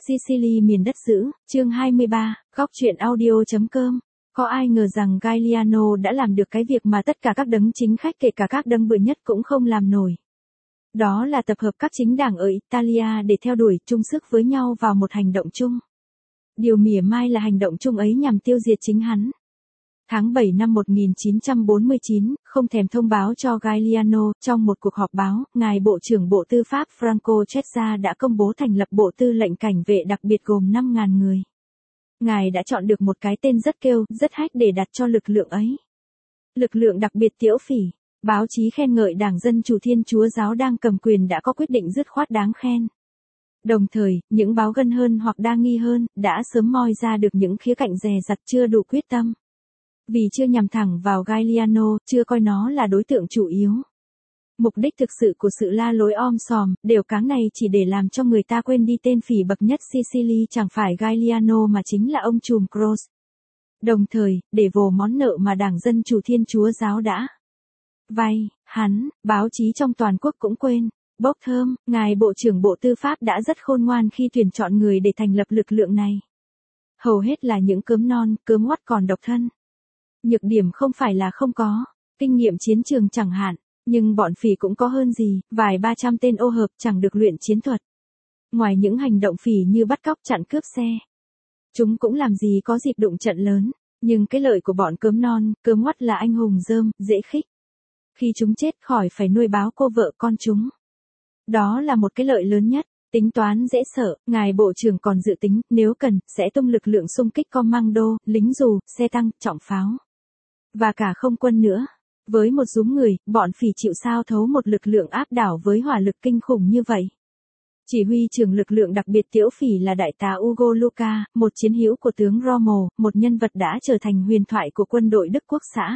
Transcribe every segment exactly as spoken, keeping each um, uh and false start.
Sicily miền đất dữ, chương hai mươi ba, góc truyện audio.com. Có ai ngờ rằng Gagliano đã làm được cái việc mà tất cả các đấng chính khách kể cả các đấng bự nhất cũng không làm nổi. Đó là tập hợp các chính đảng ở Italia để theo đuổi chung sức với nhau vào một hành động chung. Điều mỉa mai là hành động chung ấy nhằm tiêu diệt chính hắn. Tháng bảy năm một nghìn chín trăm bốn mươi chín, không thèm thông báo cho Gagliano, trong một cuộc họp báo, ngài Bộ trưởng Bộ Tư pháp Franco Chezza đã công bố thành lập Bộ Tư lệnh Cảnh vệ đặc biệt gồm năm nghìn người. Ngài đã chọn được một cái tên rất kêu, rất hách để đặt cho lực lượng ấy. Lực lượng đặc biệt Tiễu Phỉ. Báo chí khen ngợi Đảng Dân Chủ Thiên Chúa Giáo đang cầm quyền đã có quyết định dứt khoát đáng khen. Đồng thời, những báo gân hơn hoặc đa nghi hơn, đã sớm moi ra được những khía cạnh dè dặt chưa đủ quyết tâm. Vì chưa nhằm thẳng vào Gagliano, chưa coi nó là đối tượng chủ yếu. Mục đích thực sự của sự la lối om sòm, đều cáng này chỉ để làm cho người ta quên đi tên phỉ bậc nhất Sicily chẳng phải Gagliano mà chính là ông trùm Croce. Đồng thời, để vồ món nợ mà Đảng Dân Chủ Thiên Chúa Giáo đã vay, hắn, báo chí trong toàn quốc cũng quên. Bốc thơm, ngài Bộ trưởng Bộ Tư pháp đã rất khôn ngoan khi tuyển chọn người để thành lập lực lượng này. Hầu hết là những cớm non, cớm ngoắt còn độc thân. Nhược điểm không phải là không có, kinh nghiệm chiến trường chẳng hạn, nhưng bọn phỉ cũng có hơn gì, vài ba trăm tên ô hợp chẳng được luyện chiến thuật. Ngoài những hành động phỉ như bắt cóc chặn cướp xe, chúng cũng làm gì có dịp đụng trận lớn, nhưng cái lợi của bọn cớm non, cớm ngoắt là anh hùng rơm, dễ khích. Khi chúng chết khỏi phải nuôi báo cô vợ con chúng. Đó là một cái lợi lớn nhất. Tính toán dễ sợ, ngài Bộ trưởng còn dự tính, nếu cần, sẽ tung lực lượng xung kích commando, lính dù, xe tăng, trọng pháo. Và cả không quân nữa. Với một dúm người, bọn phỉ chịu sao thấu một lực lượng áp đảo với hỏa lực kinh khủng như vậy. Chỉ huy trưởng lực lượng đặc biệt Tiễu Phỉ là đại tá Ugo Luca, một chiến hữu của tướng Rommel, một nhân vật đã trở thành huyền thoại của quân đội Đức Quốc xã.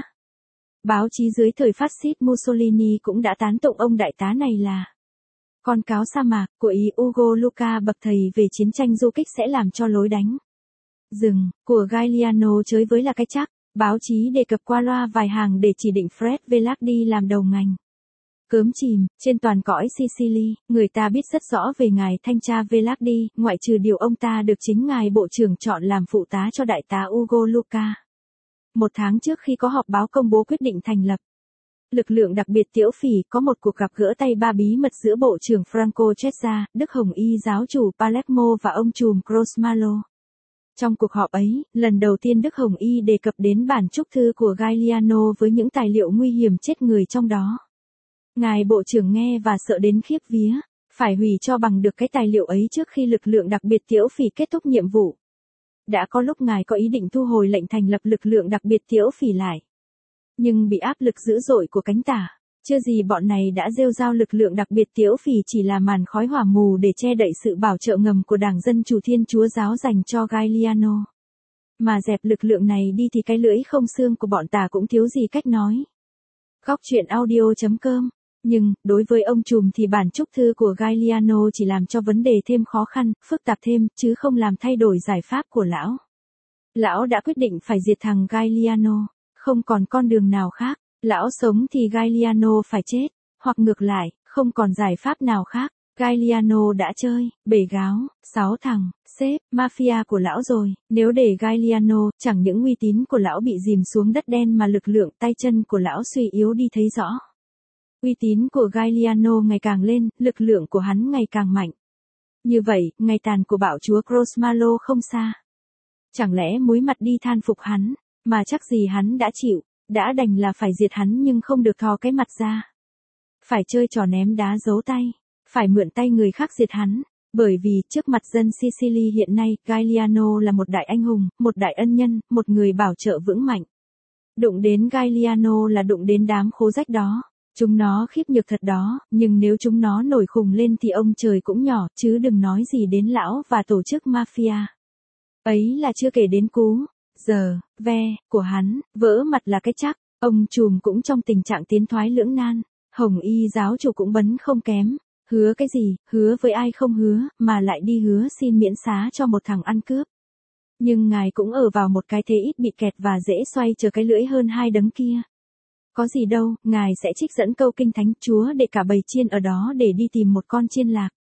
Báo chí dưới thời phát xít Mussolini cũng đã tán tụng ông đại tá này là con cáo sa mạc của ý Ugo Luca bậc thầy về chiến tranh du kích sẽ làm cho lối đánh rừng của Gagliano chới với là cái chắc. Báo chí đề cập qua loa vài hàng để chỉ định Fred Velardi làm đầu ngành. Cớm chìm, trên toàn cõi Sicily, người ta biết rất rõ về ngài thanh tra Velardi, ngoại trừ điều ông ta được chính ngài Bộ trưởng chọn làm phụ tá cho đại tá Ugo Luca. Một tháng trước khi có họp báo công bố quyết định thành lập lực lượng đặc biệt Tiễu Phỉ, có một cuộc gặp gỡ tay ba bí mật giữa Bộ trưởng Franco Chezza, Đức Hồng Y giáo chủ Palermo và ông trùm Crosmalo. Trong cuộc họp ấy, lần đầu tiên Đức Hồng Y đề cập đến bản chúc thư của Gagliano với những tài liệu nguy hiểm chết người trong đó. Ngài Bộ trưởng nghe và sợ đến khiếp vía, phải hủy cho bằng được cái tài liệu ấy trước khi lực lượng đặc biệt Tiễu Phỉ kết thúc nhiệm vụ. Đã có lúc ngài có ý định thu hồi lệnh thành lập lực lượng đặc biệt Tiễu Phỉ lại. Nhưng bị áp lực dữ dội của cánh tả, chưa gì bọn này đã rêu rao lực lượng đặc biệt Tiễu Phỉ chỉ là màn khói hỏa mù để che đậy sự bảo trợ ngầm của Đảng Dân Chủ Thiên Chúa Giáo dành cho Gagliano. Mà dẹp lực lượng này đi thì cái lưỡi không xương của bọn tà cũng thiếu gì cách nói. Góc truyện audio.com. Nhưng, đối với ông trùm thì bản chúc thư của Gagliano chỉ làm cho vấn đề thêm khó khăn, phức tạp thêm, chứ không làm thay đổi giải pháp của lão. Lão đã quyết định phải diệt thằng Gagliano. Không còn con đường nào khác, lão sống thì Gagliano phải chết, hoặc ngược lại, không còn giải pháp nào khác, Gagliano đã chơi, bể gáo, sáu thằng, sếp, mafia của lão rồi, nếu để Gagliano, chẳng những uy tín của lão bị dìm xuống đất đen mà lực lượng tay chân của lão suy yếu đi thấy rõ. Uy tín của Gagliano ngày càng lên, lực lượng của hắn ngày càng mạnh. Như vậy, ngày tàn của bạo chúa Crosmalo không xa. Chẳng lẽ muối mặt đi than phục hắn? Mà chắc gì hắn đã chịu, đã đành là phải diệt hắn nhưng không được thò cái mặt ra. Phải chơi trò ném đá giấu tay, phải mượn tay người khác diệt hắn, bởi vì trước mặt dân Sicily hiện nay, Gagliano là một đại anh hùng, một đại ân nhân, một người bảo trợ vững mạnh. Đụng đến Gagliano là đụng đến đám khố rách đó, chúng nó khiếp nhược thật đó, nhưng nếu chúng nó nổi khùng lên thì ông trời cũng nhỏ, chứ đừng nói gì đến lão và tổ chức mafia. Ấy là chưa kể đến cú giờ, ve, của hắn, vỡ mặt là cái chắc, ông trùm cũng trong tình trạng tiến thoái lưỡng nan, Hồng Y giáo chủ cũng bấn không kém, hứa cái gì, hứa với ai không hứa, mà lại đi hứa xin miễn xá cho một thằng ăn cướp. Nhưng ngài cũng ở vào một cái thế ít bị kẹt và dễ xoay chờ cái lưỡi hơn hai đấng kia. Có gì đâu, ngài sẽ trích dẫn câu kinh thánh Chúa để cả bầy chiên ở đó để đi tìm một con chiên lạc.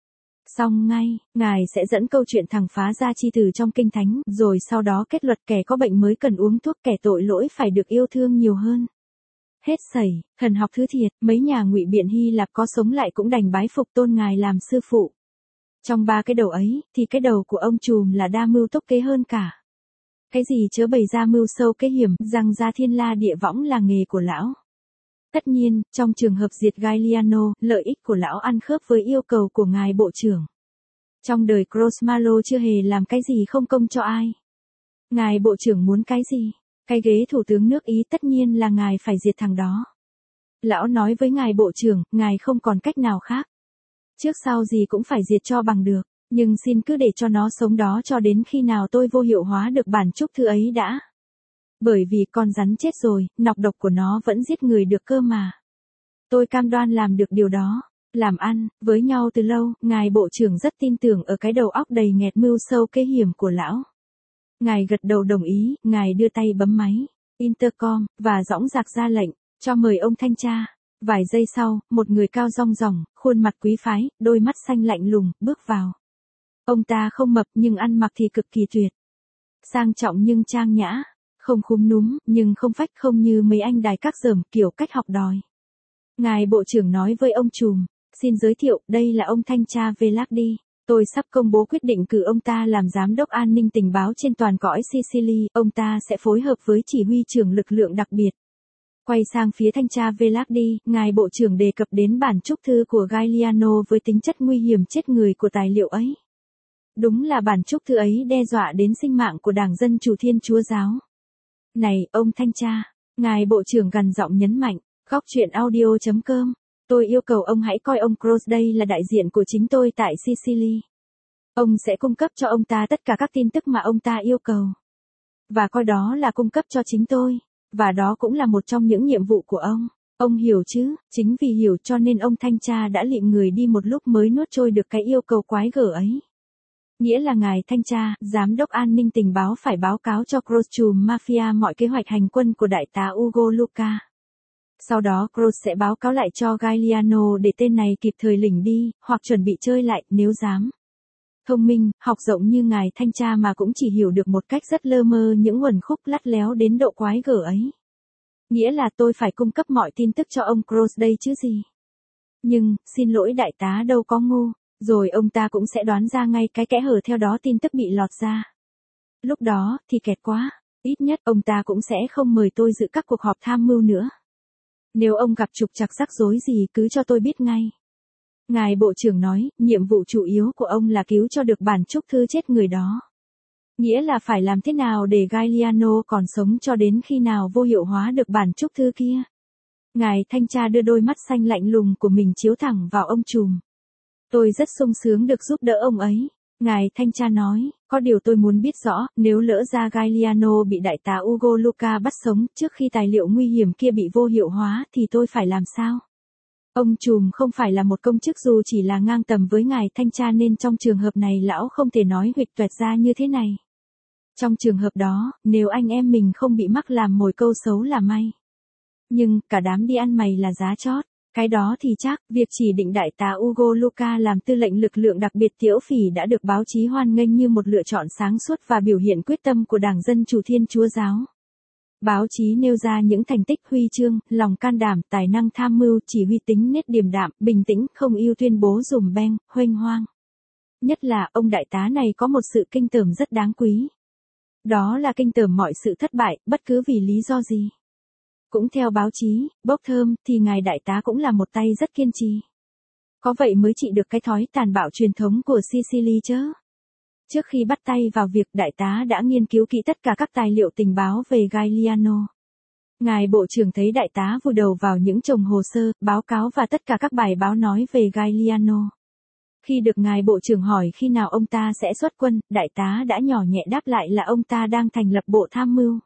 Xong ngay, ngài sẽ dẫn câu chuyện thằng phá gia chi từ trong kinh thánh, rồi sau đó kết luật kẻ có bệnh mới cần uống thuốc, kẻ tội lỗi phải được yêu thương nhiều hơn. Hết sẩy, thần học thứ thiệt, mấy nhà ngụy biện Hy Lạp có sống lại cũng đành bái phục tôn ngài làm sư phụ. Trong ba cái đầu ấy, thì cái đầu của ông trùm là đa mưu tốc kế hơn cả. Cái gì chớ bày ra mưu sâu kế hiểm, rằng ra thiên la địa võng là nghề của lão. Tất nhiên, trong trường hợp diệt Gagliano, lợi ích của lão ăn khớp với yêu cầu của ngài bộ trưởng. Trong đời Crossmalo chưa hề làm cái gì không công cho ai. Ngài bộ trưởng muốn cái gì? Cái ghế thủ tướng nước Ý tất nhiên là ngài phải diệt thằng đó. Lão nói với ngài bộ trưởng, ngài không còn cách nào khác. Trước sau gì cũng phải diệt cho bằng được, nhưng xin cứ để cho nó sống đó cho đến khi nào tôi vô hiệu hóa được bản chúc thư ấy đã. Bởi vì con rắn chết rồi, nọc độc của nó vẫn giết người được cơ mà. Tôi cam đoan làm được điều đó. Làm ăn, với nhau từ lâu, ngài bộ trưởng rất tin tưởng ở cái đầu óc đầy nghẹt mưu sâu kế hiểm của lão. Ngài gật đầu đồng ý, ngài đưa tay bấm máy, intercom, và dõng dạc ra lệnh, cho mời ông thanh tra. Vài giây sau, một người cao rong ròng, khuôn mặt quý phái, đôi mắt xanh lạnh lùng, bước vào. Ông ta không mập nhưng ăn mặc thì cực kỳ tuyệt. Sang trọng nhưng trang nhã, không khúm núm, nhưng không phách, không như mấy anh đài các dởm kiểu cách học đòi. Ngài bộ trưởng nói với ông trùm, xin giới thiệu, đây là ông thanh tra Velardi. Tôi sắp công bố quyết định cử ông ta làm giám đốc an ninh tình báo trên toàn cõi Sicily, ông ta sẽ phối hợp với chỉ huy trưởng lực lượng đặc biệt. Quay sang phía thanh tra Velardi, ngài bộ trưởng đề cập đến bản chúc thư của Gagliano với tính chất nguy hiểm chết người của tài liệu ấy. Đúng là bản chúc thư ấy đe dọa đến sinh mạng của Đảng Dân Chủ Thiên Chúa Giáo. Này, ông thanh tra, ngài bộ trưởng gằn giọng nhấn mạnh, góc chuyện audio chấm com. Tôi yêu cầu ông hãy coi ông Cross đây là đại diện của chính tôi tại Sicily. Ông sẽ cung cấp cho ông ta tất cả các tin tức mà ông ta yêu cầu. Và coi đó là cung cấp cho chính tôi. Và đó cũng là một trong những nhiệm vụ của ông. Ông hiểu chứ, chính vì hiểu cho nên ông thanh tra đã lịm người đi một lúc mới nuốt trôi được cái yêu cầu quái gở ấy. Nghĩa là ngài thanh tra, giám đốc an ninh tình báo phải báo cáo cho Cross trùm Mafia mọi kế hoạch hành quân của đại tá Ugo Luca. Sau đó Cross sẽ báo cáo lại cho Gagliano để tên này kịp thời lỉnh đi, hoặc chuẩn bị chơi lại, nếu dám. Thông minh, học rộng như ngài thanh tra mà cũng chỉ hiểu được một cách rất lơ mơ những uẩn khúc lắt léo đến độ quái gở ấy. Nghĩa là tôi phải cung cấp mọi tin tức cho ông Cross đây chứ gì. Nhưng, xin lỗi đại tá đâu có ngu, rồi ông ta cũng sẽ đoán ra ngay cái kẽ hở theo đó tin tức bị lọt ra. Lúc đó, thì kẹt quá, ít nhất ông ta cũng sẽ không mời tôi dự các cuộc họp tham mưu nữa. Nếu ông gặp trục trặc rắc rối gì cứ cho tôi biết ngay. Ngài bộ trưởng nói, nhiệm vụ chủ yếu của ông là cứu cho được bản chúc thư chết người đó. Nghĩa là phải làm thế nào để Gagliano còn sống cho đến khi nào vô hiệu hóa được bản chúc thư kia. Ngài thanh tra đưa đôi mắt xanh lạnh lùng của mình chiếu thẳng vào ông trùm. Tôi rất sung sướng được giúp đỡ ông ấy. Ngài thanh tra nói, có điều tôi muốn biết rõ, nếu lỡ ra Gagliano bị đại tá Ugo Luca bắt sống trước khi tài liệu nguy hiểm kia bị vô hiệu hóa thì tôi phải làm sao? Ông trùm không phải là một công chức dù chỉ là ngang tầm với ngài thanh tra nên trong trường hợp này lão không thể nói huỵch toẹt ra như thế này. Trong trường hợp đó, nếu anh em mình không bị mắc làm mồi câu xấu là may. Nhưng, cả đám đi ăn mày là giá chót. Cái đó thì chắc, việc chỉ định đại tá Ugo Luca làm tư lệnh lực lượng đặc biệt Tiễu Phỉ đã được báo chí hoan nghênh như một lựa chọn sáng suốt và biểu hiện quyết tâm của Đảng Dân Chủ Thiên Chúa Giáo. Báo chí nêu ra những thành tích huy chương, lòng can đảm, tài năng tham mưu, chỉ huy tính nết điềm đạm, bình tĩnh, không yêu tuyên bố dùm beng, huênh hoang. Nhất là, ông đại tá này có một sự kinh tởm rất đáng quý. Đó là kinh tởm mọi sự thất bại, bất cứ vì lý do gì. Cũng theo báo chí, bốc thơm, thì ngài đại tá cũng là một tay rất kiên trì. Có vậy mới trị được cái thói tàn bạo truyền thống của Sicily chứ. Trước khi bắt tay vào việc đại tá đã nghiên cứu kỹ tất cả các tài liệu tình báo về Gagliano. Ngài bộ trưởng thấy đại tá vùi đầu vào những chồng hồ sơ, báo cáo và tất cả các bài báo nói về Gagliano. Khi được ngài bộ trưởng hỏi khi nào ông ta sẽ xuất quân, đại tá đã nhỏ nhẹ đáp lại là ông ta đang thành lập bộ tham mưu.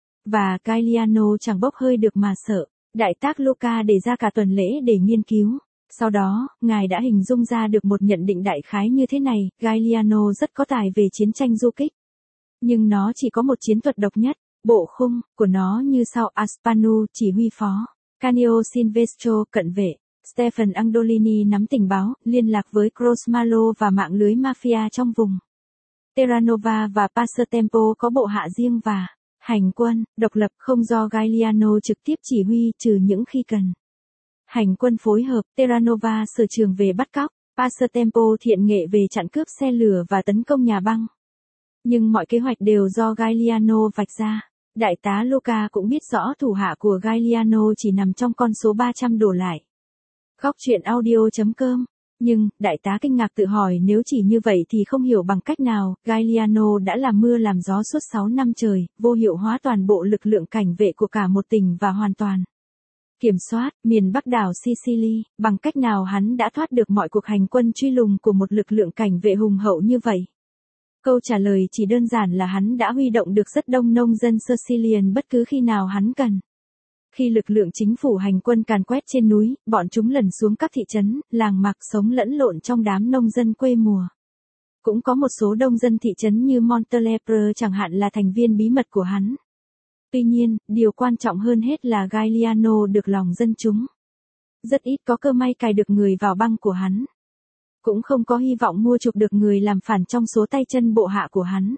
Và Gagliano chẳng bốc hơi được mà sợ, đại tá Luca để ra cả tuần lễ để nghiên cứu. Sau đó, ngài đã hình dung ra được một nhận định đại khái như thế này, Gagliano rất có tài về chiến tranh du kích. Nhưng nó chỉ có một chiến thuật độc nhất, bộ khung của nó như sau: Aspanu, chỉ huy phó, Canio Silvestro, cận vệ, Stephen Andolini nắm tình báo, liên lạc với Crossmalo và mạng lưới mafia trong vùng. Terranova và Passatempo có bộ hạ riêng và hành quân độc lập không do Gagliano trực tiếp chỉ huy trừ những khi cần. Hành quân phối hợp, Terranova sở trường về bắt cóc, Passatempo thiện nghệ về chặn cướp xe lửa và tấn công nhà băng. Nhưng mọi kế hoạch đều do Gagliano vạch ra. Đại tá Luca cũng biết rõ thủ hạ của Gagliano chỉ nằm trong con số ba trăm đổ lại. Góc truyện audio chấm com. Nhưng, đại tá kinh ngạc tự hỏi nếu chỉ như vậy thì không hiểu bằng cách nào, Gagliano đã làm mưa làm gió suốt sáu năm trời, vô hiệu hóa toàn bộ lực lượng cảnh vệ của cả một tỉnh và hoàn toàn kiểm soát miền Bắc đảo Sicily, bằng cách nào hắn đã thoát được mọi cuộc hành quân truy lùng của một lực lượng cảnh vệ hùng hậu như vậy. Câu trả lời chỉ đơn giản là hắn đã huy động được rất đông nông dân Sicilian bất cứ khi nào hắn cần. Khi lực lượng chính phủ hành quân càn quét trên núi, bọn chúng lẩn xuống các thị trấn, làng mạc sống lẫn lộn trong đám nông dân quê mùa. Cũng có một số nông dân thị trấn như Montelepre chẳng hạn là thành viên bí mật của hắn. Tuy nhiên, điều quan trọng hơn hết là Gagliano được lòng dân chúng. Rất ít có cơ may cài được người vào băng của hắn. Cũng không có hy vọng mua chuộc được người làm phản trong số tay chân bộ hạ của hắn.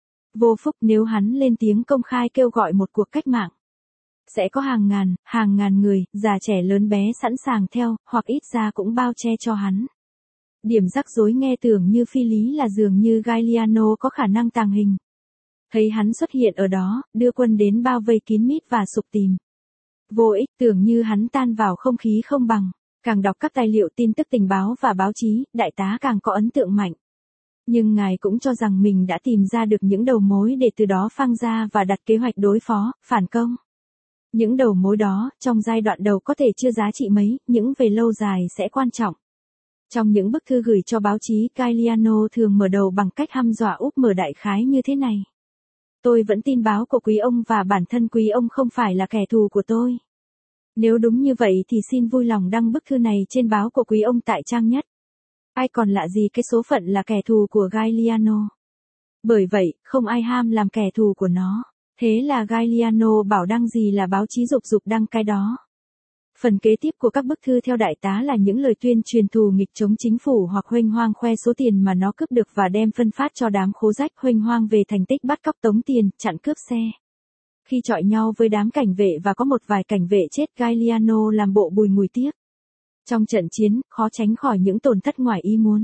Vô phúc nếu hắn lên tiếng công khai kêu gọi một cuộc cách mạng. Sẽ có hàng ngàn, hàng ngàn người, già trẻ lớn bé sẵn sàng theo, hoặc ít ra cũng bao che cho hắn. Điểm rắc rối nghe tưởng như phi lý là dường như Gagliano có khả năng tàng hình. Thấy hắn xuất hiện ở đó, đưa quân đến bao vây kín mít và sục tìm. Vô ích, tưởng như hắn tan vào không khí không bằng. Càng đọc các tài liệu tin tức tình báo và báo chí, đại tá càng có ấn tượng mạnh. Nhưng ngài cũng cho rằng mình đã tìm ra được những đầu mối để từ đó phang ra và đặt kế hoạch đối phó, phản công. Những đầu mối đó, trong giai đoạn đầu có thể chưa giá trị mấy, những về lâu dài sẽ quan trọng. Trong những bức thư gửi cho báo chí, Gagliano thường mở đầu bằng cách hăm dọa úp mở đại khái như thế này. Tôi vẫn tin báo của quý ông và bản thân quý ông không phải là kẻ thù của tôi. Nếu đúng như vậy thì xin vui lòng đăng bức thư này trên báo của quý ông tại trang nhất. Ai còn lạ gì cái số phận là kẻ thù của Gagliano. Bởi vậy, không ai ham làm kẻ thù của nó. Thế là Gagliano bảo đăng gì là báo chí dục dục đăng cái đó. Phần kế tiếp của các bức thư theo đại tá là những lời tuyên truyền thù nghịch chống chính phủ hoặc huênh hoang khoe số tiền mà nó cướp được và đem phân phát cho đám khố rách huênh hoang về thành tích bắt cóc tống tiền, chặn cướp xe. Khi chọi nhau với đám cảnh vệ và có một vài cảnh vệ chết, Gagliano làm bộ bùi ngùi tiếc. Trong trận chiến, khó tránh khỏi những tổn thất ngoài ý muốn.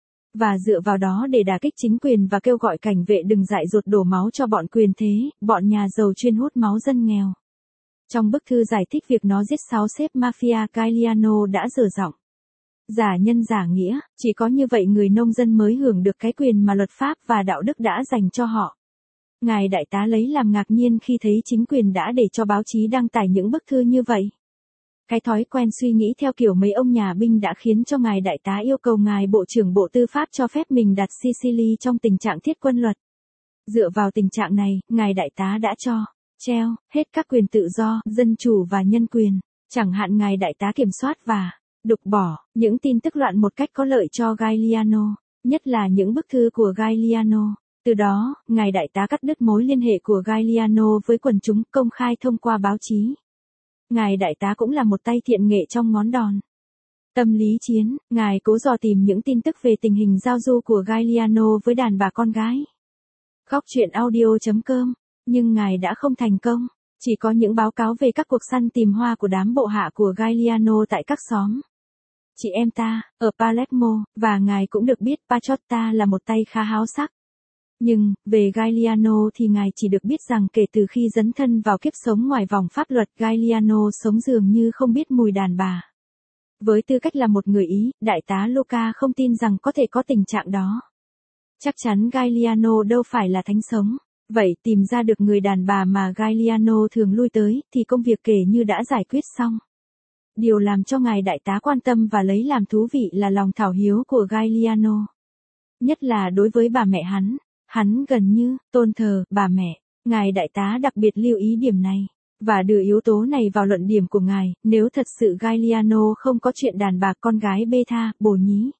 Và dựa vào đó để đả kích chính quyền và kêu gọi cảnh vệ đừng dại dột đổ máu cho bọn quyền thế, bọn nhà giàu chuyên hút máu dân nghèo. Trong bức thư giải thích việc nó giết sáu sếp mafia, Gagliano đã dở giọng. Giả nhân giả nghĩa, chỉ có như vậy người nông dân mới hưởng được cái quyền mà luật pháp và đạo đức đã dành cho họ. Ngài đại tá lấy làm ngạc nhiên khi thấy chính quyền đã để cho báo chí đăng tải những bức thư như vậy. Cái thói quen suy nghĩ theo kiểu mấy ông nhà binh đã khiến cho ngài đại tá yêu cầu ngài Bộ trưởng Bộ Tư pháp cho phép mình đặt Sicily trong tình trạng thiết quân luật. Dựa vào tình trạng này, ngài đại tá đã cho treo hết các quyền tự do, dân chủ và nhân quyền. Chẳng hạn ngài đại tá kiểm soát và đục bỏ những tin tức loạn một cách có lợi cho Gagliano, nhất là những bức thư của Gagliano. Từ đó, ngài đại tá cắt đứt mối liên hệ của Gagliano với quần chúng công khai thông qua báo chí. Ngài đại tá cũng là một tay thiện nghệ trong ngón đòn tâm lý chiến, ngài cố dò tìm những tin tức về tình hình giao du của Gagliano với đàn bà con gái. Góc truyện audio chấm com, nhưng ngài đã không thành công, chỉ có những báo cáo về các cuộc săn tìm hoa của đám bộ hạ của Gagliano tại các xóm chị em ta, ở Palermo, và ngài cũng được biết Pachotta là một tay khá háo sắc. Nhưng, về Gagliano thì ngài chỉ được biết rằng kể từ khi dấn thân vào kiếp sống ngoài vòng pháp luật, Gagliano sống dường như không biết mùi đàn bà. Với tư cách là một người Ý, đại tá Luca không tin rằng có thể có tình trạng đó. Chắc chắn Gagliano đâu phải là thánh sống. Vậy tìm ra được người đàn bà mà Gagliano thường lui tới, thì công việc kể như đã giải quyết xong. Điều làm cho ngài đại tá quan tâm và lấy làm thú vị là lòng thảo hiếu của Gagliano. Nhất là đối với bà mẹ hắn. Hắn gần như tôn thờ bà mẹ. Ngài đại tá đặc biệt lưu ý điểm này, và đưa yếu tố này vào luận điểm của ngài. Nếu thật sự Gagliano không có chuyện đàn bà con gái bê tha, bồ nhí,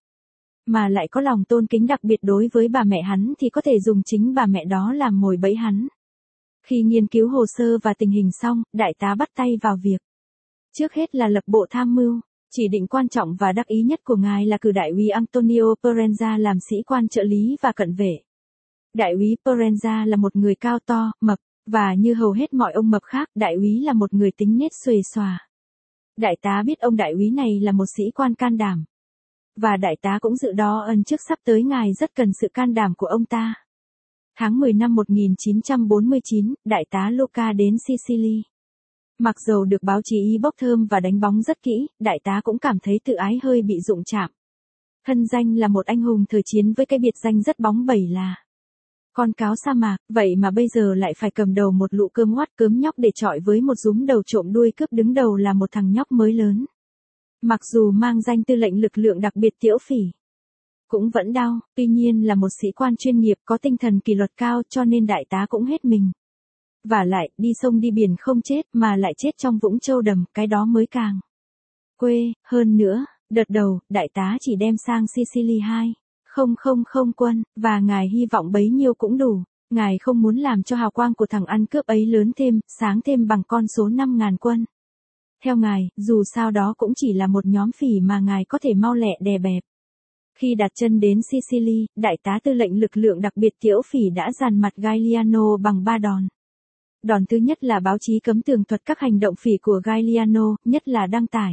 mà lại có lòng tôn kính đặc biệt đối với bà mẹ hắn thì có thể dùng chính bà mẹ đó làm mồi bẫy hắn. Khi nghiên cứu hồ sơ và tình hình xong, đại tá bắt tay vào việc. Trước hết là lập bộ tham mưu. Chỉ định quan trọng và đắc ý nhất của ngài là cử đại úy Antonio Perenza làm sĩ quan trợ lý và cận vệ. Đại úy Perenza là một người cao to, mập, và như hầu hết mọi ông mập khác, đại úy là một người tính nết xuề xòa. Đại tá biết ông đại úy này là một sĩ quan can đảm. Và đại tá cũng dự đoán ân trước sắp tới ngài rất cần sự can đảm của ông ta. Tháng mười năm một nghìn chín trăm bốn mươi chín, đại tá Luca đến Sicily. Mặc dầu được báo chí bốc thơm và đánh bóng rất kỹ, đại tá cũng cảm thấy tự ái hơi bị dụng chạm. Thân danh là một anh hùng thời chiến với cái biệt danh rất bóng bẩy là con cáo sa mạc, vậy mà bây giờ lại phải cầm đầu một lũ cơm ngoắt cớm nhóc để chọi với một dúm đầu trộm đuôi cướp đứng đầu là một thằng nhóc mới lớn. Mặc dù mang danh tư lệnh lực lượng đặc biệt Tiễu Phỉ, cũng vẫn đau, tuy nhiên là một sĩ quan chuyên nghiệp có tinh thần kỷ luật cao cho nên đại tá cũng hết mình. Và lại, đi sông đi biển không chết mà lại chết trong vũng châu đầm, cái đó mới càng quê. Hơn nữa, đợt đầu, đại tá chỉ đem sang Sicily hai không không không quân, và ngài hy vọng bấy nhiêu cũng đủ. Ngài không muốn làm cho hào quang của thằng ăn cướp ấy lớn thêm, sáng thêm bằng con số năm ngàn quân. Theo ngài, dù sao đó cũng chỉ là một nhóm phỉ mà ngài có thể mau lẹ đè bẹp. Khi đặt chân đến Sicily, đại tá tư lệnh lực lượng đặc biệt Tiễu Phỉ đã dàn mặt Gagliano bằng ba đòn. Đòn thứ nhất là báo chí cấm tường thuật các hành động phỉ của Gagliano, nhất là đăng tải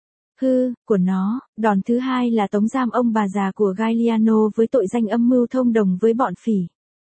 hư của nó. Đòn thứ hai là tống giam ông bà già của Gagliano với tội danh âm mưu thông đồng với bọn phỉ.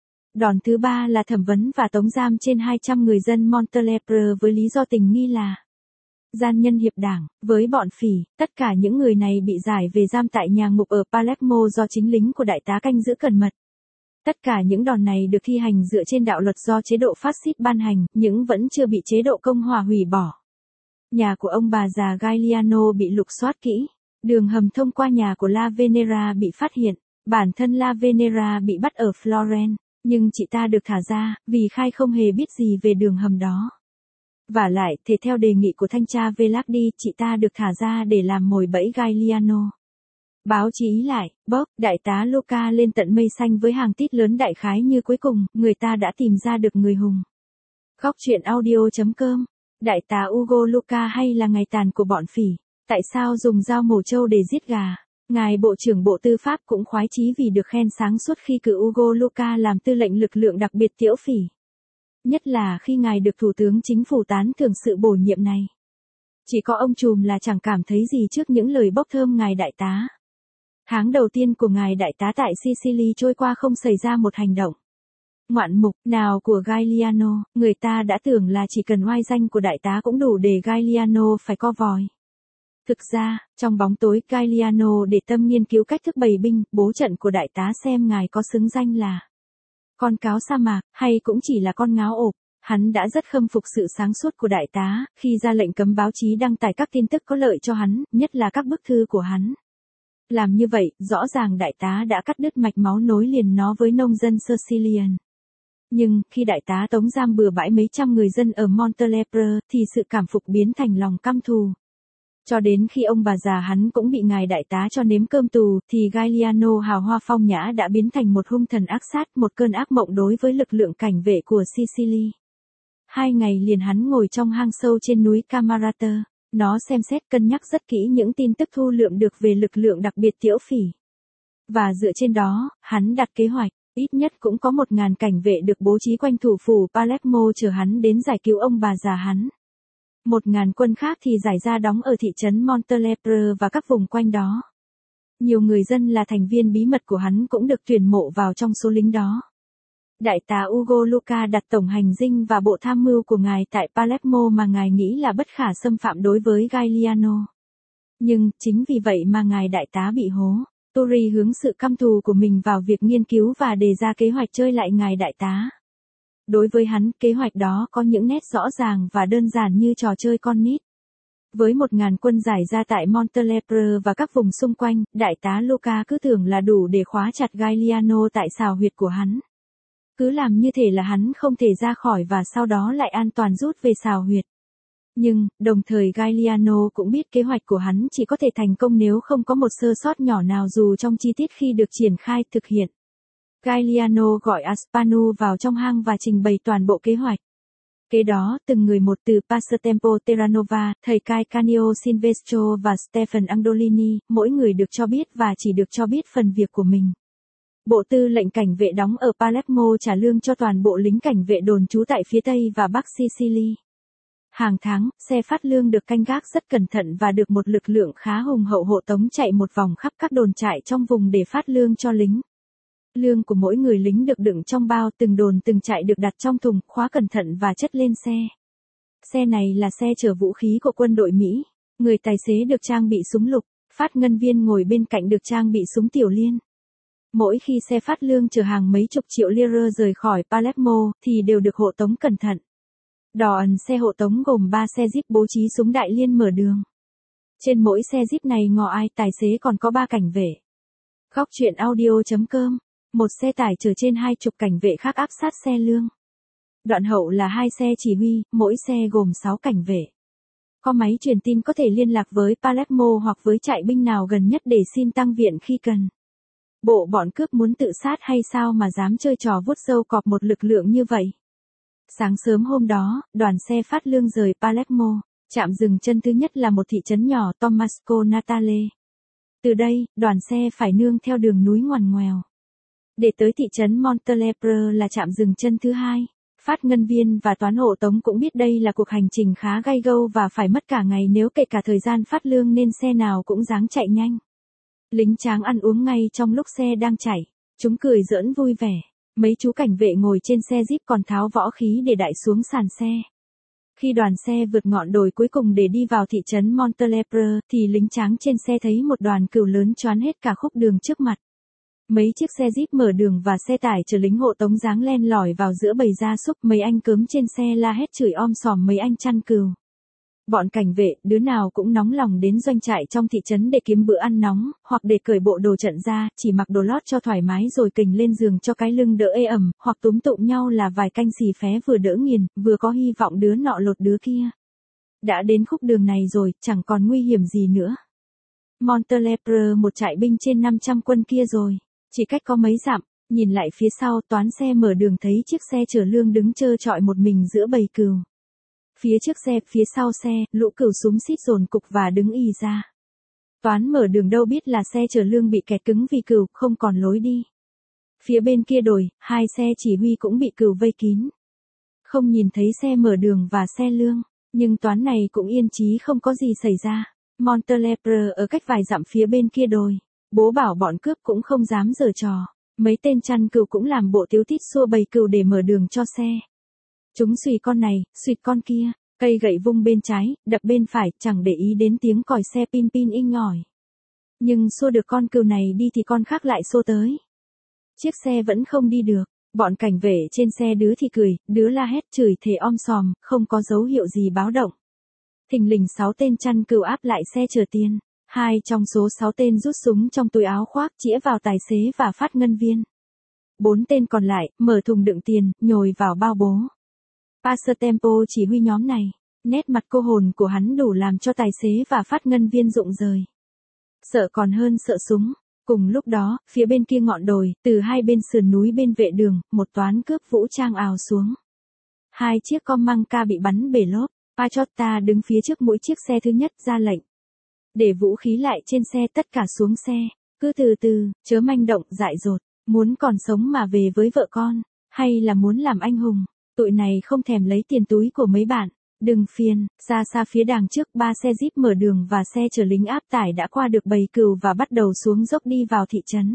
Đòn thứ ba là thẩm vấn và tống giam trên hai trăm người dân Montelepre với lý do tình nghi là gian nhân hiệp đảng với bọn phỉ. Tất cả những người này bị giải về giam tại nhà ngục ở Palermo do chính lính của đại tá canh giữ cẩn mật. Tất cả những đòn này được thi hành dựa trên đạo luật do chế độ phát xít ban hành, nhưng vẫn chưa bị chế độ Cộng hòa hủy bỏ. Nhà của ông bà già Gagliano bị lục soát kỹ. Đường hầm thông qua nhà của La Venera bị phát hiện. Bản thân La Venera bị bắt ở Florence, nhưng chị ta được thả ra, vì khai không hề biết gì về đường hầm đó. Vả lại, thể theo đề nghị của thanh tra Velardi, chị ta được thả ra để làm mồi bẫy Gagliano. Báo chí ý lại, bốc, đại tá Luca lên tận mây xanh với hàng tít lớn đại khái như cuối cùng, người ta đã tìm ra được người hùng. Góc truyện audio chấm com. Đại tá Ugo Luca hay là ngày tàn của bọn phỉ? Tại sao dùng dao mổ trâu để giết gà? Ngài Bộ trưởng Bộ Tư pháp cũng khoái chí vì được khen sáng suốt khi cử Ugo Luca làm tư lệnh lực lượng đặc biệt Tiễu Phỉ. Nhất là khi ngài được Thủ tướng Chính phủ tán thưởng sự bổ nhiệm này. Chỉ có ông trùm là chẳng cảm thấy gì trước những lời bốc thơm ngài đại tá. Tháng đầu tiên của ngài đại tá tại Sicily trôi qua không xảy ra một hành động ngoạn mục nào của Gagliano, người ta đã tưởng là chỉ cần oai danh của đại tá cũng đủ để Gagliano phải co vòi. Thực ra, trong bóng tối Gagliano để tâm nghiên cứu cách thức bày binh, bố trận của đại tá xem ngài có xứng danh là con cáo sa mạc, hay cũng chỉ là con ngáo ộp. Hắn đã rất khâm phục sự sáng suốt của đại tá, khi ra lệnh cấm báo chí đăng tải các tin tức có lợi cho hắn, nhất là các bức thư của hắn. Làm như vậy, rõ ràng đại tá đã cắt đứt mạch máu nối liền nó với nông dân Sicilian. Nhưng, khi đại tá tống giam bừa bãi mấy trăm người dân ở Montelepre, thì sự cảm phục biến thành lòng căm thù. Cho đến khi ông bà già hắn cũng bị ngài đại tá cho nếm cơm tù, thì Gagliano hào hoa phong nhã đã biến thành một hung thần ác sát, một cơn ác mộng đối với lực lượng cảnh vệ của Sicily. Hai ngày liền hắn ngồi trong hang sâu trên núi Camarate, nó xem xét cân nhắc rất kỹ những tin tức thu lượm được về lực lượng đặc biệt Tiễu Phỉ. Và dựa trên đó, hắn đặt kế hoạch, ít nhất cũng có một ngàn cảnh vệ được bố trí quanh thủ phủ Palermo chờ hắn đến giải cứu ông bà già hắn. Một ngàn quân khác thì giải ra đóng ở thị trấn Montelepre và các vùng quanh đó. Nhiều người dân là thành viên bí mật của hắn cũng được tuyển mộ vào trong số lính đó. Đại tá Ugo Luca đặt tổng hành dinh và bộ tham mưu của ngài tại Palermo mà ngài nghĩ là bất khả xâm phạm đối với Gagliano. Nhưng, chính vì vậy mà ngài đại tá bị hố. Turi hướng sự căm thù của mình vào việc nghiên cứu và đề ra kế hoạch chơi lại ngài đại tá. Đối với hắn, kế hoạch đó có những nét rõ ràng và đơn giản như trò chơi con nít. Với một ngàn quân giải ra tại Montelepre và các vùng xung quanh, đại tá Luca cứ tưởng là đủ để khóa chặt Gagliano tại xào huyệt của hắn. Cứ làm như thể là hắn không thể ra khỏi và sau đó lại an toàn rút về xào huyệt. Nhưng, đồng thời Gagliano cũng biết kế hoạch của hắn chỉ có thể thành công nếu không có một sơ sót nhỏ nào dù trong chi tiết khi được triển khai thực hiện. Gagliano gọi Aspanu vào trong hang và trình bày toàn bộ kế hoạch. Kế đó, từng người một từ Passatempo Terranova, thầy Kai Canio Silvestro và Stephen Andolini, mỗi người được cho biết và chỉ được cho biết phần việc của mình. Bộ tư lệnh cảnh vệ đóng ở Palermo trả lương cho toàn bộ lính cảnh vệ đồn trú tại phía Tây và Bắc Sicily. Hàng tháng, xe phát lương được canh gác rất cẩn thận và được một lực lượng khá hùng hậu hộ tống chạy một vòng khắp các đồn trại trong vùng để phát lương cho lính. Lương của mỗi người lính được đựng trong bao, từng đồn từng trại được đặt trong thùng, khóa cẩn thận và chất lên xe. Xe này là xe chở vũ khí của quân đội Mỹ. Người tài xế được trang bị súng lục, phát ngân viên ngồi bên cạnh được trang bị súng tiểu liên. Mỗi khi xe phát lương chở hàng mấy chục triệu lira rời khỏi Palermo thì đều được hộ tống cẩn thận. Đoàn xe hộ tống gồm ba xe jeep bố trí súng đại liên mở đường. Trên mỗi xe jeep này ngò ai tài xế còn có ba cảnh vệ. Góc truyện audio.com. Một xe tải chở trên hai chục cảnh vệ khác áp sát xe lương. Đoạn hậu là hai xe chỉ huy, mỗi xe gồm sáu cảnh vệ. Có máy truyền tin có thể liên lạc với Palermo hoặc với trại binh nào gần nhất để xin tăng viện khi cần. Bộ bọn cướp muốn tự sát hay sao mà dám chơi trò vuốt râu cọp một lực lượng như vậy? Sáng sớm hôm đó, đoàn xe phát lương rời Palermo. Trạm dừng chân thứ nhất là một thị trấn nhỏ Tommasco Natale. Từ đây, đoàn xe phải nương theo đường núi ngoằn ngoèo. Để tới thị trấn Montelepre là trạm dừng chân thứ hai. Phát ngân viên và toán hộ tống cũng biết đây là cuộc hành trình khá gay gâu và phải mất cả ngày nếu kể cả thời gian phát lương nên xe nào cũng ráng chạy nhanh. Lính tráng ăn uống ngay trong lúc xe đang chạy. Chúng cười giỡn vui vẻ. Mấy chú cảnh vệ ngồi trên xe jeep còn tháo võ khí để đại xuống sàn xe. Khi đoàn xe vượt ngọn đồi cuối cùng để đi vào thị trấn Montelepre thì lính tráng trên xe thấy một đoàn cừu lớn choán hết cả khúc đường trước mặt. Mấy chiếc xe jeep mở đường và xe tải chở lính hộ tống dáng len lỏi vào giữa bầy gia súc. Mấy anh cớm trên xe la hét chửi om sòm mấy anh chăn cừu. Bọn cảnh vệ, đứa nào cũng nóng lòng đến doanh trại trong thị trấn để kiếm bữa ăn nóng, hoặc để cởi bộ đồ trận ra, chỉ mặc đồ lót cho thoải mái rồi kình lên giường cho cái lưng đỡ ê ẩm, hoặc túm tụm nhau là vài canh xì phé vừa đỡ nghiền, vừa có hy vọng đứa nọ lột đứa kia. Đã đến khúc đường này rồi, chẳng còn nguy hiểm gì nữa. Montelepre một trại binh trên năm trăm quân kia rồi, chỉ cách có mấy dặm, nhìn lại phía sau toán xe mở đường thấy chiếc xe chở lương đứng trơ trọi một mình giữa bầy cừu. Phía trước xe, phía sau xe, lũ cừu súng xít dồn cục và đứng ì ra. Toán mở đường đâu biết là xe chở lương bị kẹt cứng vì cừu, không còn lối đi. Phía bên kia đồi, hai xe chỉ huy cũng bị cừu vây kín. Không nhìn thấy xe mở đường và xe lương, nhưng toán này cũng yên chí không có gì xảy ra. Montelepre ở cách vài dặm phía bên kia đồi. Bố bảo bọn cướp cũng không dám giở trò. Mấy tên chăn cừu cũng làm bộ tiếu tít xua bầy cừu để mở đường cho xe. Chúng xùy con này, xuyệt con kia, cây gậy vung bên trái, đập bên phải, chẳng để ý đến tiếng còi xe pin pin inh ỏi. Nhưng xua được con cừu này đi thì con khác lại xô tới. Chiếc xe vẫn không đi được, bọn cảnh vệ trên xe đứa thì cười, đứa la hét chửi thề om sòm, không có dấu hiệu gì báo động. Thình lình sáu tên chăn cừu áp lại xe chở tiền. Hai trong số sáu tên rút súng trong túi áo khoác chĩa vào tài xế và phát ngân viên. Bốn tên còn lại, mở thùng đựng tiền, nhồi vào bao bố. Passatempo chỉ huy nhóm này. Nét mặt cô hồn của hắn đủ làm cho tài xế và phát ngân viên rụng rời. Sợ còn hơn sợ súng. Cùng lúc đó, phía bên kia ngọn đồi, từ hai bên sườn núi bên vệ đường, một toán cướp vũ trang ào xuống. Hai chiếc com măng ca bị bắn bể lốp. Pachotta đứng phía trước mỗi chiếc xe thứ nhất ra lệnh. Để vũ khí lại trên xe, tất cả xuống xe. Cứ từ từ, chớ manh động, dại dột. Muốn còn sống mà về với vợ con. Hay là muốn làm anh hùng. Tụi này không thèm lấy tiền túi của mấy bạn. Đừng phiền. Xa xa phía đằng trước, ba xe jeep mở đường và xe chở lính áp tải đã qua được bầy cừu và bắt đầu xuống dốc đi vào thị trấn.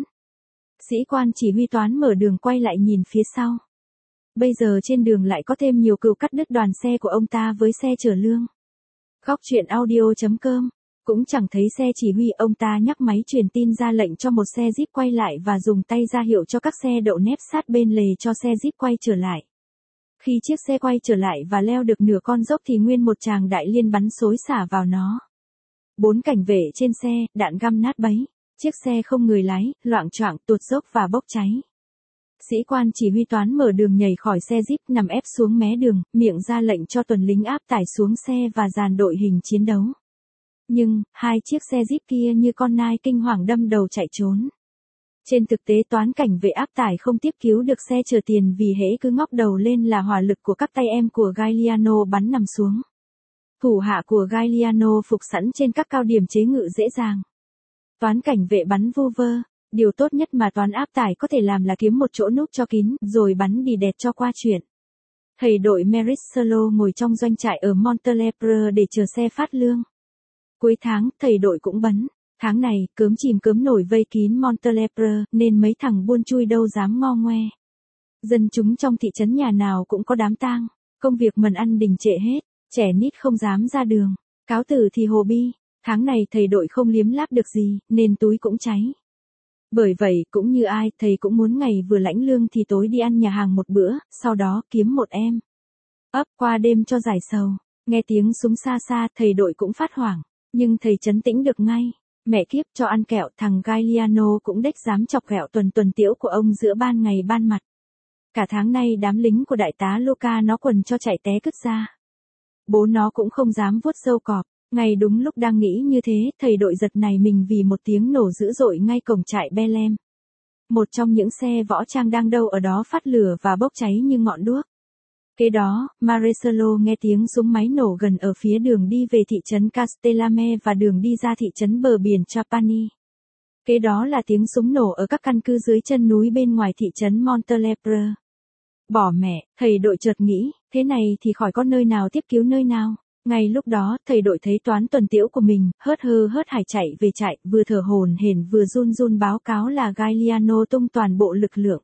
Sĩ quan chỉ huy toán mở đường quay lại nhìn phía sau. Bây giờ trên đường lại có thêm nhiều cừu cắt đứt đoàn xe của ông ta với xe chở lương. Góc truyện audio.com. Cũng chẳng thấy xe chỉ huy, ông ta nhắc máy truyền tin ra lệnh cho một xe jeep quay lại và dùng tay ra hiệu cho các xe đậu nép sát bên lề cho xe jeep quay trở lại. Khi chiếc xe quay trở lại và leo được nửa con dốc thì nguyên một tràng đại liên bắn xối xả vào nó. Bốn cảnh vệ trên xe, đạn găm nát bấy. Chiếc xe không người lái, loạng choạng, tuột dốc và bốc cháy. Sĩ quan chỉ huy toán mở đường nhảy khỏi xe jeep nằm ép xuống mé đường, miệng ra lệnh cho tuần lính áp tải xuống xe và dàn đội hình chiến đấu. Nhưng, hai chiếc xe jeep kia như con nai kinh hoàng đâm đầu chạy trốn. Trên thực tế toán cảnh vệ áp tải không tiếp cứu được xe chở tiền vì hễ cứ ngóc đầu lên là hỏa lực của các tay em của Gagliano bắn nằm xuống. Thủ hạ của Gagliano phục sẵn trên các cao điểm chế ngự dễ dàng. Toán cảnh vệ bắn vu vơ, điều tốt nhất mà toán áp tải có thể làm là kiếm một chỗ núp cho kín, rồi bắn đi đẹt cho qua chuyện. Thầy đội Marcello ngồi trong doanh trại ở Montelepre để chờ xe phát lương. Cuối tháng, thầy đội cũng bấn. Tháng này, cớm chìm cớm nổi vây kín Montelepre, nên mấy thằng buôn chui đâu dám ngo ngoe. Dân chúng trong thị trấn nhà nào cũng có đám tang, công việc mần ăn đình trệ hết, trẻ nít không dám ra đường, cáo tử thì hồ bi. Tháng này thầy đội không liếm láp được gì, nên túi cũng cháy. Bởi vậy, cũng như ai, thầy cũng muốn ngày vừa lãnh lương thì tối đi ăn nhà hàng một bữa, sau đó kiếm một em ấp qua đêm cho giải sầu. Nghe tiếng súng xa xa, thầy đội cũng phát hoảng, nhưng thầy trấn tĩnh được ngay. Mẹ kiếp cho ăn kẹo, thằng Gagliano cũng đếch dám chọc ghẹo tuần tuần tiễu của ông giữa ban ngày ban mặt. Cả tháng nay đám lính của đại tá Luca nó quần cho chạy té cứt ra. Bố nó cũng không dám vuốt râu cọp. Ngay đúng lúc đang nghĩ như thế, thầy đội giật này mình vì một tiếng nổ dữ dội ngay cổng trại Belem. Một trong những xe võ trang đang đâu ở đó phát lửa và bốc cháy như ngọn đuốc. Kế đó, Marcello nghe tiếng súng máy nổ gần ở phía đường đi về thị trấn Castellame và đường đi ra thị trấn bờ biển Trapani. Kế đó là tiếng súng nổ ở các căn cứ dưới chân núi bên ngoài thị trấn Montelepre. Bỏ mẹ, thầy đội chợt nghĩ, thế này thì khỏi có nơi nào tiếp cứu nơi nào. Ngay lúc đó, thầy đội thấy toán tuần tiễu của mình, hớt hơ hớt hải chạy về trại, vừa thở hổn hển vừa run run báo cáo là Gagliano tung toàn bộ lực lượng.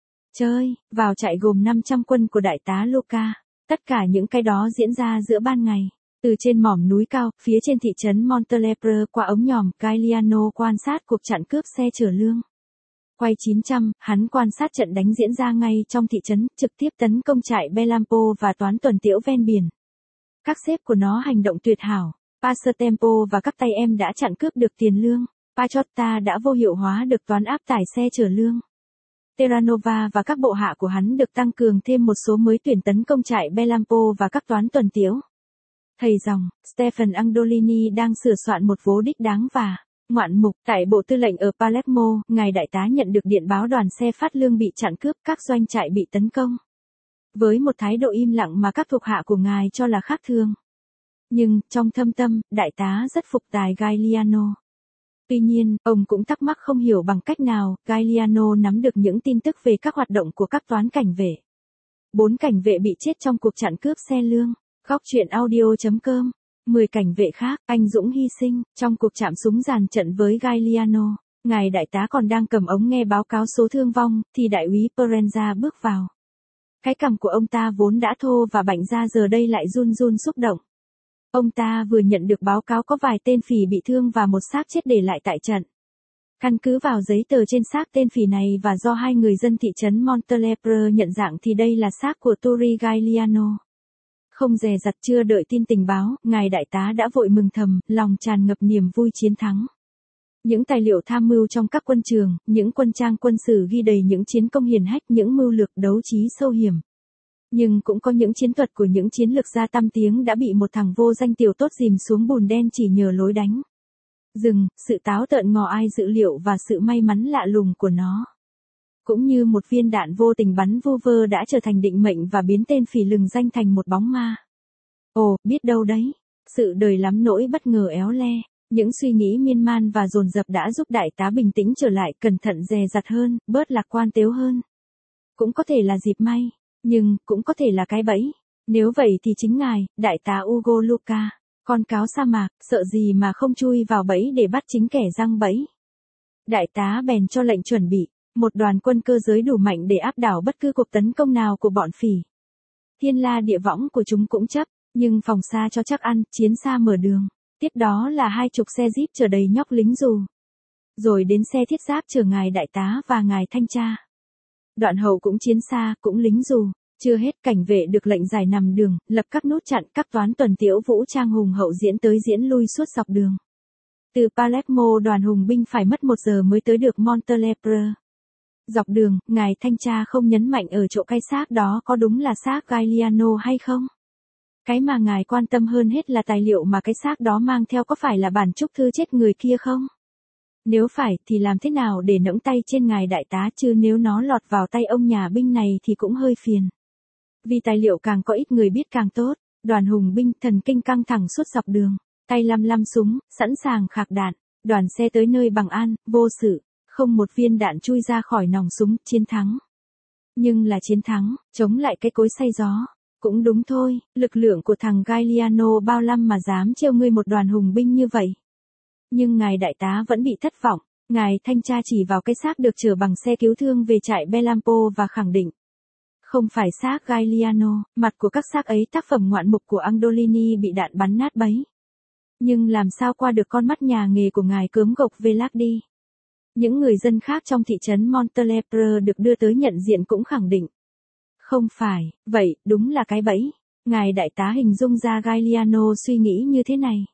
Chơi, vào trại gồm năm trăm quân của đại tá Luca. Tất cả những cái đó diễn ra giữa ban ngày. Từ trên mỏm núi cao, phía trên thị trấn Montelepre qua ống nhòm, Gagliano quan sát cuộc chặn cướp xe chở lương. Quay chín trăm, hắn quan sát trận đánh diễn ra ngay trong thị trấn, trực tiếp tấn công trại Belampo và toán tuần tiễu ven biển. Các sếp của nó hành động tuyệt hảo. Passatempo và các tay em đã chặn cướp được tiền lương. Pachotta đã vô hiệu hóa được toán áp tải xe chở lương. Terranova và các bộ hạ của hắn được tăng cường thêm một số mới tuyển tấn công trại Belampo và các toán tuần tiễu. Thầy dòng, Stephen Andolini đang sửa soạn một vố đích đáng và ngoạn mục. Tại bộ tư lệnh ở Palermo, ngài đại tá nhận được điện báo đoàn xe phát lương bị chặn cướp, các doanh trại bị tấn công. Với một thái độ im lặng mà các thuộc hạ của ngài cho là khác thường. Nhưng, trong thâm tâm, đại tá rất phục tài Gagliano. Tuy nhiên, ông cũng thắc mắc không hiểu bằng cách nào Gagliano nắm được những tin tức về các hoạt động của các toán cảnh vệ. Bốn cảnh vệ bị chết trong cuộc chặn cướp xe lương. Góc truyện audio chấm com. Mười cảnh vệ khác, anh dũng hy sinh, trong cuộc chạm súng dàn trận với Gagliano. Ngài đại tá còn đang cầm ống nghe báo cáo số thương vong, thì đại úy Perenza bước vào. Cái cằm của ông ta vốn đã thô và bảnh ra giờ đây lại run run xúc động. Ông ta vừa nhận được báo cáo có vài tên phỉ bị thương và một xác chết để lại tại trận. Căn cứ vào giấy tờ trên xác tên phỉ này và do hai người dân thị trấn Montelepre nhận dạng thì đây là xác của Turi Gagliano. Không dè dặt chưa đợi tin tình báo, ngài đại tá đã vội mừng thầm, lòng tràn ngập niềm vui chiến thắng. Những tài liệu tham mưu trong các quân trường, những quân trang quân sử ghi đầy những chiến công hiển hách, những mưu lược đấu trí sâu hiểm. Nhưng cũng có những chiến thuật của những chiến lược gia tăm tiếng đã bị một thằng vô danh tiểu tốt dìm xuống bùn đen chỉ nhờ lối đánh. Dừng, sự táo tợn ngò ai dự liệu và sự may mắn lạ lùng của nó. Cũng như một viên đạn vô tình bắn vô vơ đã trở thành định mệnh và biến tên phỉ lừng danh thành một bóng ma. Ồ, biết đâu đấy. Sự đời lắm nỗi bất ngờ éo le. Những suy nghĩ miên man và dồn dập đã giúp đại tá bình tĩnh trở lại, cẩn thận dè dặt hơn, bớt lạc quan tếu hơn. Cũng có thể là dịp may, nhưng cũng có thể là cái bẫy. Nếu vậy thì chính ngài, đại tá Ugo Luca, con cáo sa mạc, sợ gì mà không chui vào bẫy để bắt chính kẻ giăng bẫy. Đại tá bèn cho lệnh chuẩn bị, một đoàn quân cơ giới đủ mạnh để áp đảo bất cứ cuộc tấn công nào của bọn phỉ. Thiên la địa võng của chúng cũng chấp, nhưng phòng xa cho chắc ăn, chiến xa mở đường. Tiếp đó là hai chục xe jeep chở đầy nhóc lính dù. Rồi đến xe thiết giáp chở ngài đại tá và ngài thanh tra. Đoạn hậu cũng chiến xa, cũng lính dù. Chưa hết, cảnh vệ được lệnh giải nằm đường, lập các nút chặn, các toán tuần tiễu vũ trang hùng hậu diễn tới diễn lui suốt dọc đường. Từ Palermo đoàn hùng binh phải mất một giờ mới tới được Montelepre. Dọc đường, ngài thanh tra không nhấn mạnh ở chỗ cái xác đó có đúng là xác Gagliano hay không. Cái mà ngài quan tâm hơn hết là tài liệu mà cái xác đó mang theo có phải là bản chúc thư chết người kia không? Nếu phải thì làm thế nào để nẫng tay trên ngài đại tá chứ nếu nó lọt vào tay ông nhà binh này thì cũng hơi phiền. Vì tài liệu càng có ít người biết càng tốt, đoàn hùng binh thần kinh căng thẳng suốt dọc đường, tay lăm lăm súng, sẵn sàng khạc đạn, đoàn xe tới nơi bằng an, vô sự, không một viên đạn chui ra khỏi nòng súng, chiến thắng. Nhưng là chiến thắng, chống lại cái cối xay gió. Cũng đúng thôi, lực lượng của thằng Gagliano bao năm mà dám trêu ngươi một đoàn hùng binh như vậy. Nhưng ngài đại tá vẫn bị thất vọng, ngài thanh tra chỉ vào cái xác được chở bằng xe cứu thương về trại Belampo và khẳng định. Không phải xác Gagliano, mặt của các xác ấy tác phẩm ngoạn mục của Andolini bị đạn bắn nát bấy. Nhưng làm sao qua được con mắt nhà nghề của ngài cớm gộc Velardi. Những người dân khác trong thị trấn Montelepre được đưa tới nhận diện cũng khẳng định. Không phải, vậy, đúng là cái bẫy. Ngài đại tá hình dung ra Gagliano suy nghĩ như thế này.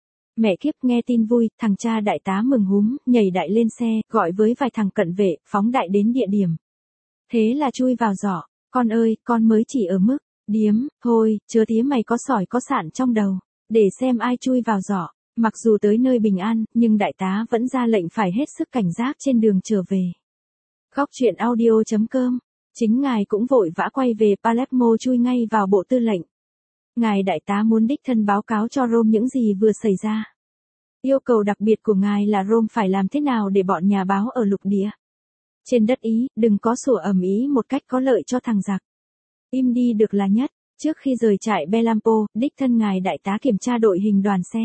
Mẹ kiếp nghe tin vui, thằng cha đại tá mừng húm, nhảy đại lên xe, gọi với vài thằng cận vệ, phóng đại đến địa điểm. Thế là chui vào giỏ, con ơi, con mới chỉ ở mức, điếm, thôi, chớ tía mày có sỏi có sạn trong đầu, để xem ai chui vào giỏ. Mặc dù tới nơi bình an, nhưng đại tá vẫn ra lệnh phải hết sức cảnh giác trên đường trở về. Góc truyện audio chấm com. Chính ngài cũng vội vã quay về Palermo chui ngay vào bộ tư lệnh. Ngài đại tá muốn đích thân báo cáo cho Rome những gì vừa xảy ra. Yêu cầu đặc biệt của ngài là Rome phải làm thế nào để bọn nhà báo ở lục địa. Trên đất Ý, đừng có sủa ầm ĩ một cách có lợi cho thằng giặc. Im đi được là nhất. Trước khi rời trại Belampo, đích thân ngài đại tá kiểm tra đội hình đoàn xe.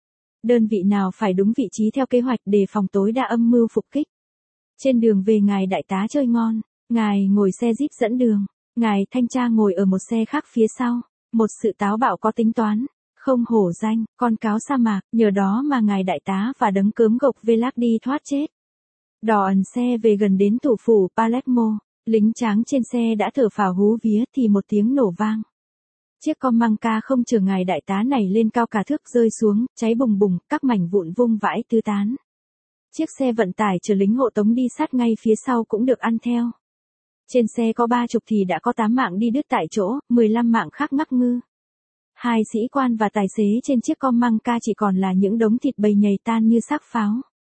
Đơn vị nào phải đúng vị trí theo kế hoạch để phòng tối đa âm mưu phục kích. Trên đường về ngài đại tá chơi ngon. Ngài ngồi xe jeep dẫn đường, ngài thanh tra ngồi ở một xe khác phía sau, một sự táo bạo có tính toán, không hổ danh, con cáo sa mạc, nhờ đó mà ngài đại tá và đấng cớm gộc Velardi thoát chết. Đò ẩn xe về gần đến thủ phủ Palermo, lính tráng trên xe đã thở phào hú vía thì một tiếng nổ vang. Chiếc con măng ca không chở ngài đại tá này lên cao cả thước rơi xuống, cháy bùng bùng, các mảnh vụn vung vãi tứ tán. Chiếc xe vận tải chở lính hộ tống đi sát ngay phía sau cũng được ăn theo. Trên xe có ba chục thì đã có tám mạng đi đứt tại chỗ, mười lăm mạng khác ngắc ngư. Hai sĩ quan và tài xế trên chiếc con măng ca chỉ còn là những đống thịt bầy nhầy tan như xác pháo.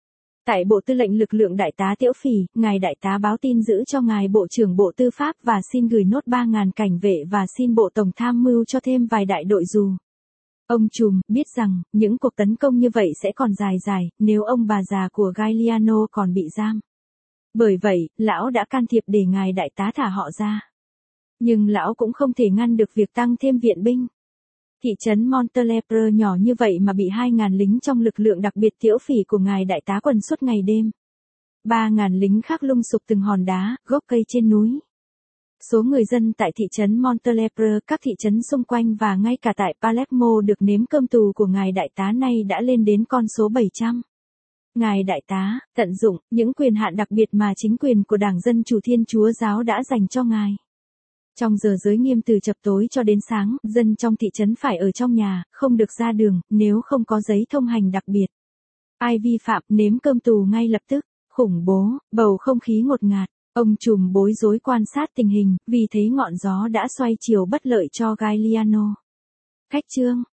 Tại Bộ Tư lệnh Lực lượng Đại tá Tiễu Phỉ, ngài đại tá báo tin giữ cho ngài Bộ trưởng Bộ Tư pháp và xin gửi nốt ba nghìn cảnh vệ và xin Bộ Tổng tham mưu cho thêm vài đại đội dù. Ông trùm biết rằng, những cuộc tấn công như vậy sẽ còn dài dài, nếu ông bà già của Gagliano còn bị giam. Bởi vậy, lão đã can thiệp để ngài đại tá thả họ ra. Nhưng lão cũng không thể ngăn được việc tăng thêm viện binh. Thị trấn Montelepre nhỏ như vậy mà bị hai nghìn lính trong lực lượng đặc biệt Tiễu Phỉ của ngài đại tá quần suốt ngày đêm. ba nghìn lính khác lung sục từng hòn đá, gốc cây trên núi. Số người dân tại thị trấn Montelepre, các thị trấn xung quanh và ngay cả tại Palermo được nếm cơm tù của ngài đại tá này đã lên đến con số bảy trăm. Ngài đại tá, tận dụng những quyền hạn đặc biệt mà chính quyền của Đảng Dân Chủ Thiên Chúa Giáo đã dành cho ngài. Trong giờ giới nghiêm từ chập tối cho đến sáng, dân trong thị trấn phải ở trong nhà, không được ra đường, nếu không có giấy thông hành đặc biệt. Ai vi phạm, nếm cơm tù ngay lập tức, khủng bố, bầu không khí ngột ngạt. Ông trùm bối rối quan sát tình hình, vì thấy ngọn gió đã xoay chiều bất lợi cho Gagliano. Khách chương